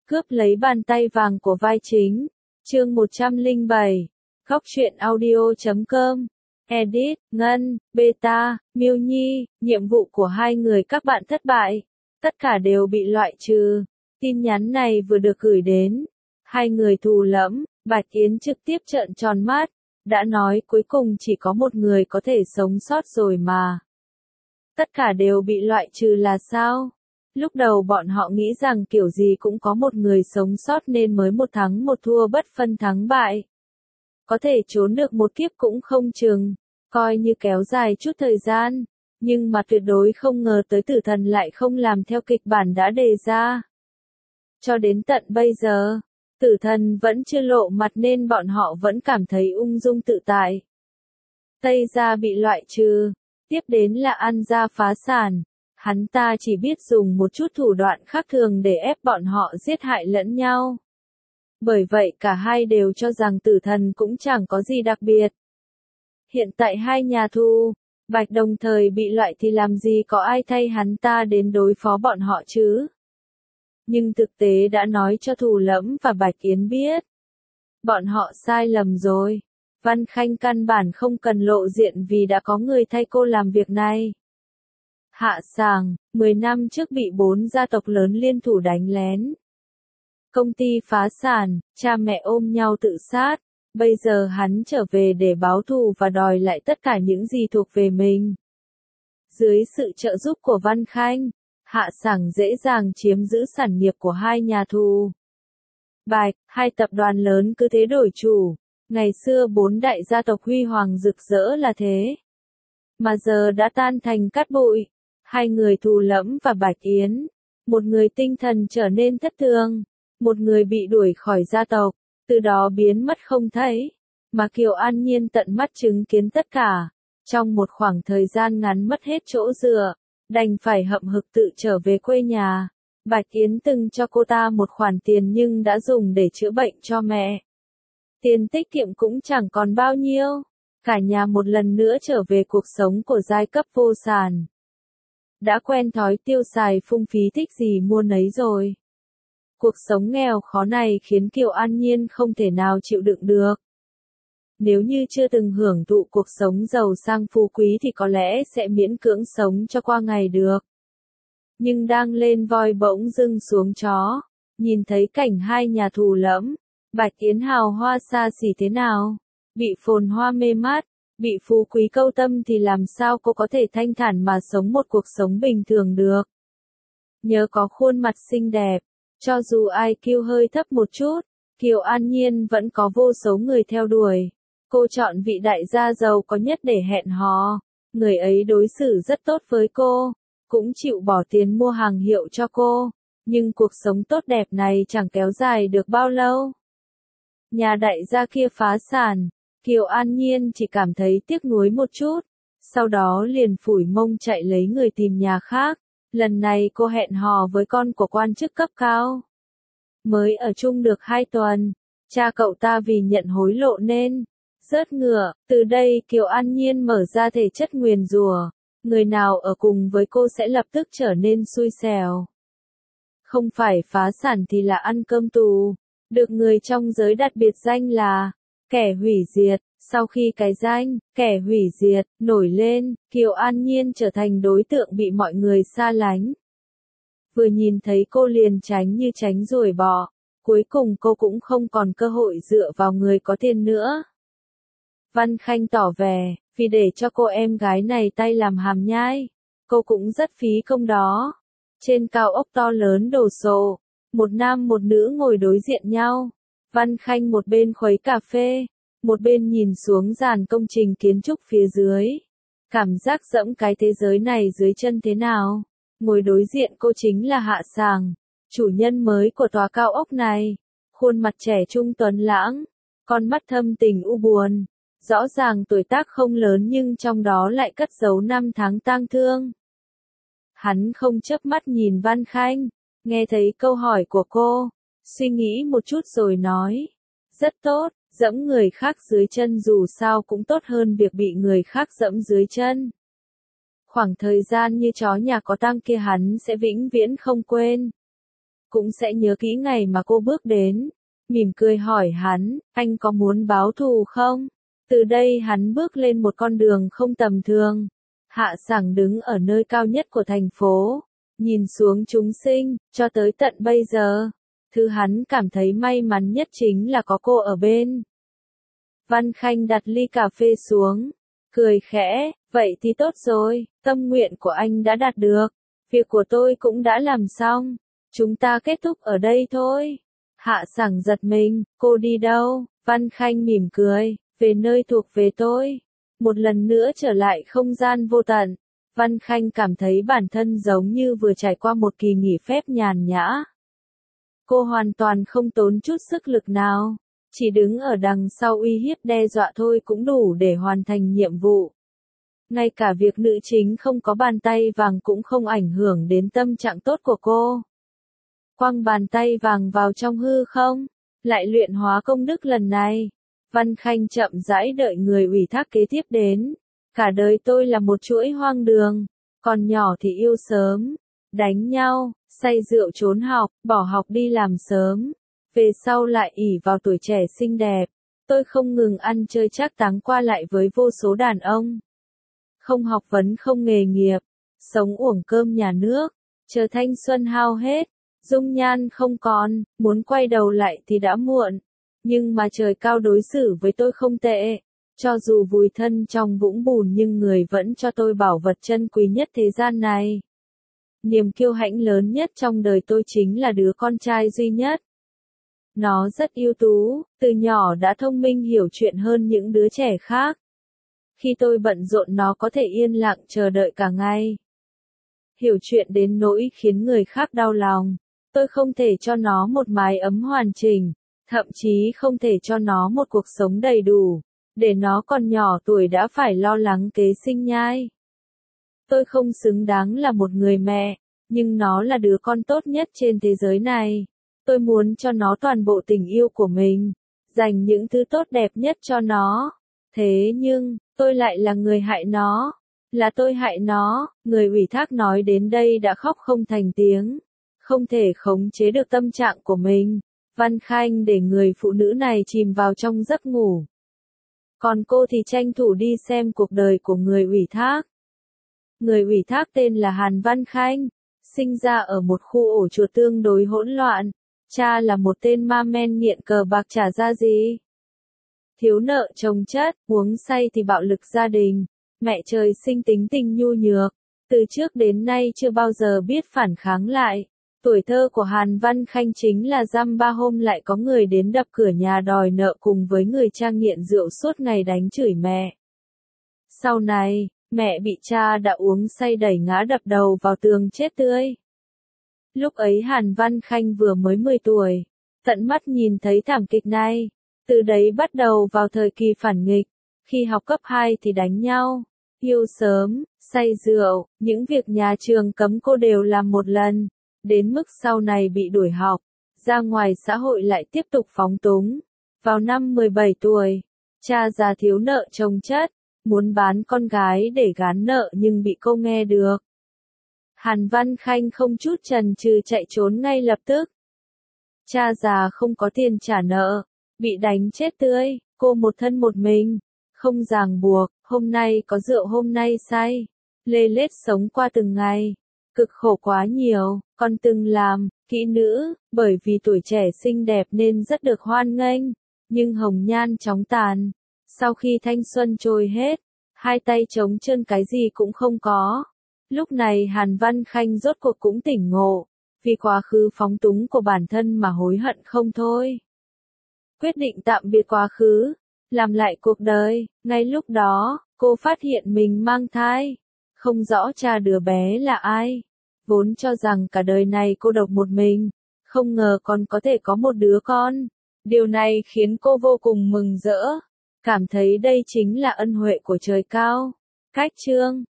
Cướp lấy bàn tay vàng của vai chính. Chương 107. Góc truyện audio.com. Edit, Ngân, Beta, Miêu Nhi, nhiệm vụ của hai người các bạn thất bại. Tất cả đều bị loại trừ. Tin nhắn này vừa được gửi đến. Hai người thù lẫm, Bạch Yến trực tiếp trợn tròn mắt. Đã nói cuối cùng chỉ có một người có thể sống sót rồi mà. Tất cả đều bị loại trừ là sao? Lúc đầu bọn họ nghĩ rằng kiểu gì cũng có một người sống sót nên mới một thắng một thua bất phân thắng bại. Có thể trốn được một kiếp cũng không chừng, coi như kéo dài chút thời gian, nhưng mà tuyệt đối không ngờ tới tử thần lại không làm theo kịch bản đã đề ra. Cho đến tận bây giờ, tử thần vẫn chưa lộ mặt nên bọn họ vẫn cảm thấy ung dung tự tại. Tây Gia bị loại trừ, tiếp đến là An Gia phá sản. Hắn ta chỉ biết dùng một chút thủ đoạn khác thường để ép bọn họ giết hại lẫn nhau. Bởi vậy cả hai đều cho rằng tử thần cũng chẳng có gì đặc biệt. Hiện tại hai nhà Thu, Bạch đồng thời bị loại thì làm gì có ai thay hắn ta đến đối phó bọn họ chứ? Nhưng thực tế đã nói cho Thù Lẫm và Bạch Yến biết. Bọn họ sai lầm rồi. Văn Khanh căn bản không cần lộ diện vì đã có người thay cô làm việc này. Hạ Sàng, 10 năm trước bị 4 gia tộc lớn liên thủ đánh lén. Công ty phá sản, cha mẹ ôm nhau tự sát. Bây giờ hắn trở về để báo thù và đòi lại tất cả những gì thuộc về mình. Dưới sự trợ giúp của Văn Khanh, Hạ Sàng dễ dàng chiếm giữ sản nghiệp của hai nhà Thu. Bạch, hai tập đoàn lớn cứ thế đổi chủ. Ngày xưa 4 đại gia tộc huy hoàng rực rỡ là thế. Mà giờ đã tan thành cát bụi. Hai người Thù Lẫm và Bạch Yến, một người tinh thần trở nên thất thường, một người bị đuổi khỏi gia tộc, từ đó biến mất không thấy, mà Kiều An Nhiên tận mắt chứng kiến tất cả, trong một khoảng thời gian ngắn mất hết chỗ dựa, đành phải hậm hực tự trở về quê nhà. Bạch Yến từng cho cô ta một khoản tiền nhưng đã dùng để chữa bệnh cho mẹ. Tiền tiết kiệm cũng chẳng còn bao nhiêu, cả nhà một lần nữa trở về cuộc sống của giai cấp vô sản. Đã quen thói tiêu xài phung phí thích gì mua nấy rồi. Cuộc sống nghèo khó này khiến Kiều An Nhiên không thể nào chịu đựng được. Nếu như chưa từng hưởng thụ cuộc sống giàu sang phú quý thì có lẽ sẽ miễn cưỡng sống cho qua ngày được. Nhưng đang lên voi bỗng dưng xuống chó, nhìn thấy cảnh hai nhà Thù Lẫm, Bạch Yến hào hoa xa xỉ thế nào, bị phồn hoa mê mát. Bị phú quý câu tâm thì làm sao cô có thể thanh thản mà sống một cuộc sống bình thường được. Nhớ có khuôn mặt xinh đẹp, cho dù IQ hơi thấp một chút, Kiều An Nhiên vẫn có vô số người theo đuổi. Cô chọn vị đại gia giàu có nhất để hẹn hò. Người ấy đối xử rất tốt với cô, cũng chịu bỏ tiền mua hàng hiệu cho cô. Nhưng cuộc sống tốt đẹp này chẳng kéo dài được bao lâu. Nhà đại gia kia phá sản. Kiều An Nhiên chỉ cảm thấy tiếc nuối một chút, sau đó liền phủi mông chạy lấy người tìm nhà khác. Lần này cô hẹn hò với con của quan chức cấp cao. Mới ở chung được 2 tuần, cha cậu ta vì nhận hối lộ nên rớt ngựa. Từ đây Kiều An Nhiên mở ra thể chất nguyền rủa, người nào ở cùng với cô sẽ lập tức trở nên xui xẻo. Không phải phá sản thì là ăn cơm tù, được người trong giới đặt biệt danh là kẻ hủy diệt. Sau khi cái danh, kẻ hủy diệt, nổi lên, Kiều An Nhiên trở thành đối tượng bị mọi người xa lánh. Vừa nhìn thấy cô liền tránh như tránh ruồi bọ, cuối cùng cô cũng không còn cơ hội dựa vào người có tiền nữa. Văn Khanh tỏ vẻ, vì để cho cô em gái này tay làm hàm nhai, cô cũng rất phí công đó. Trên cao ốc to lớn đồ sộ, một nam một nữ ngồi đối diện nhau. Văn Khanh một bên khuấy cà phê, một bên nhìn xuống dàn công trình kiến trúc phía dưới. Cảm giác dẫm cái thế giới này dưới chân thế nào. Ngồi đối diện cô chính là Hạ Sàng, chủ nhân mới của tòa cao ốc này. Khuôn mặt trẻ trung tuấn lãng, con mắt thâm tình u buồn. Rõ ràng tuổi tác không lớn nhưng trong đó lại cất giấu 5 tháng tang thương. Hắn không chớp mắt nhìn Văn Khanh, nghe thấy câu hỏi của cô, suy nghĩ một chút rồi nói. Rất tốt. Dẫm người khác dưới chân dù sao cũng tốt hơn việc bị người khác dẫm dưới chân. Khoảng thời gian như chó nhà có tang kia hắn sẽ vĩnh viễn không quên. cũng sẽ nhớ kỹ ngày mà cô bước đến. Mỉm cười hỏi hắn, anh có muốn báo thù không? Từ đây hắn bước lên một con đường không tầm thường. Hạ Sảng đứng ở nơi cao nhất của thành phố, nhìn xuống chúng sinh, cho tới tận bây giờ. Thứ hắn cảm thấy may mắn nhất chính là có cô ở bên. Văn Khanh đặt ly cà phê xuống, cười khẽ, vậy thì tốt rồi, tâm nguyện của anh đã đạt được, việc của tôi cũng đã làm xong, chúng ta kết thúc ở đây thôi. Hạ Sảng giật mình, cô đi đâu? Văn Khanh mỉm cười, về nơi thuộc về tôi. Một lần nữa trở lại không gian vô tận, Văn Khanh cảm thấy bản thân giống như vừa trải qua một kỳ nghỉ phép nhàn nhã. Cô hoàn toàn không tốn chút sức lực nào, chỉ đứng ở đằng sau uy hiếp đe dọa thôi cũng đủ để hoàn thành nhiệm vụ. Ngay cả việc nữ chính không có bàn tay vàng cũng không ảnh hưởng đến tâm trạng tốt của cô. Quăng bàn tay vàng vào trong hư không, lại luyện hóa công đức lần này. Văn Khanh chậm rãi đợi người ủy thác kế tiếp đến. Cả đời tôi là một chuỗi hoang đường, còn nhỏ thì yêu sớm, đánh nhau, say rượu trốn học, bỏ học đi làm sớm. Về sau lại ỷ vào tuổi trẻ xinh đẹp, tôi không ngừng ăn chơi trác táng qua lại với vô số đàn ông. Không học vấn không nghề nghiệp, sống uổng cơm nhà nước, chờ thanh xuân hao hết, dung nhan không còn, muốn quay đầu lại thì đã muộn. Nhưng mà trời cao đối xử với tôi không tệ, cho dù vùi thân trong vũng bùn nhưng người vẫn cho tôi bảo vật chân quý nhất thế gian này. Niềm kiêu hãnh lớn nhất trong đời tôi chính là đứa con trai duy nhất. Nó rất ưu tú, từ nhỏ đã thông minh hiểu chuyện hơn những đứa trẻ khác. Khi tôi bận rộn nó có thể yên lặng chờ đợi cả ngày. Hiểu chuyện đến nỗi khiến người khác đau lòng. Tôi không thể cho nó một mái ấm hoàn chỉnh, thậm chí không thể cho nó một cuộc sống đầy đủ, để nó còn nhỏ tuổi đã phải lo lắng kế sinh nhai. Tôi không xứng đáng là một người mẹ, nhưng nó là đứa con tốt nhất trên thế giới này. Tôi muốn cho nó toàn bộ tình yêu của mình, dành những thứ tốt đẹp nhất cho nó. Thế nhưng, tôi lại là người hại nó. Là tôi hại nó, người ủy thác nói đến đây đã khóc không thành tiếng. Không thể khống chế được tâm trạng của mình. Văn Khanh để người phụ nữ này chìm vào trong giấc ngủ. Còn cô thì tranh thủ đi xem cuộc đời của người ủy thác. Người ủy thác tên là Hàn Văn Khanh, sinh ra ở một khu ổ chuột tương đối hỗn loạn. Cha là một tên ma men nghiện cờ bạc chả ra gì. Thiếu nợ chồng chất, uống say thì bạo lực gia đình. Mẹ trời sinh tính tình nhu nhược, từ trước đến nay chưa bao giờ biết phản kháng lại. Tuổi thơ của Hàn Văn Khanh chính là dăm ba hôm lại có người đến đập cửa nhà đòi nợ cùng với người cha nghiện rượu suốt ngày đánh chửi mẹ. Sau này, mẹ bị cha đã uống say đẩy ngã đập đầu vào tường chết tươi. Lúc ấy Hàn Văn Khanh vừa mới 10 tuổi, tận mắt nhìn thấy thảm kịch này. Từ đấy bắt đầu vào thời kỳ phản nghịch, khi học cấp 2 thì đánh nhau, yêu sớm, say rượu, những việc nhà trường cấm cô đều làm một lần. Đến mức sau này bị đuổi học, ra ngoài xã hội lại tiếp tục phóng túng. Vào năm 17 tuổi, cha già thiếu nợ chồng chất, muốn bán con gái để gán nợ nhưng bị cô nghe được. Hàn Văn Khanh không chút chần chừ chạy trốn ngay lập tức. Cha già không có tiền trả nợ, bị đánh chết tươi, cô một thân một mình, không ràng buộc, hôm nay có rượu hôm nay say, lê lết sống qua từng ngày. Cực khổ quá nhiều, còn từng làm kỹ nữ, bởi vì tuổi trẻ xinh đẹp nên rất được hoan nghênh, nhưng hồng nhan chóng tàn. Sau khi thanh xuân trôi hết, hai tay trống trơn cái gì cũng không có. Lúc này Hàn Văn Khanh rốt cuộc cũng tỉnh ngộ, vì quá khứ phóng túng của bản thân mà hối hận không thôi. Quyết định tạm biệt quá khứ, làm lại cuộc đời. Ngay lúc đó, cô phát hiện mình mang thai, không rõ cha đứa bé là ai. Vốn cho rằng cả đời này cô độc một mình, không ngờ còn có thể có một đứa con. Điều này khiến cô vô cùng mừng rỡ, cảm thấy đây chính là ân huệ của trời cao. Cách chương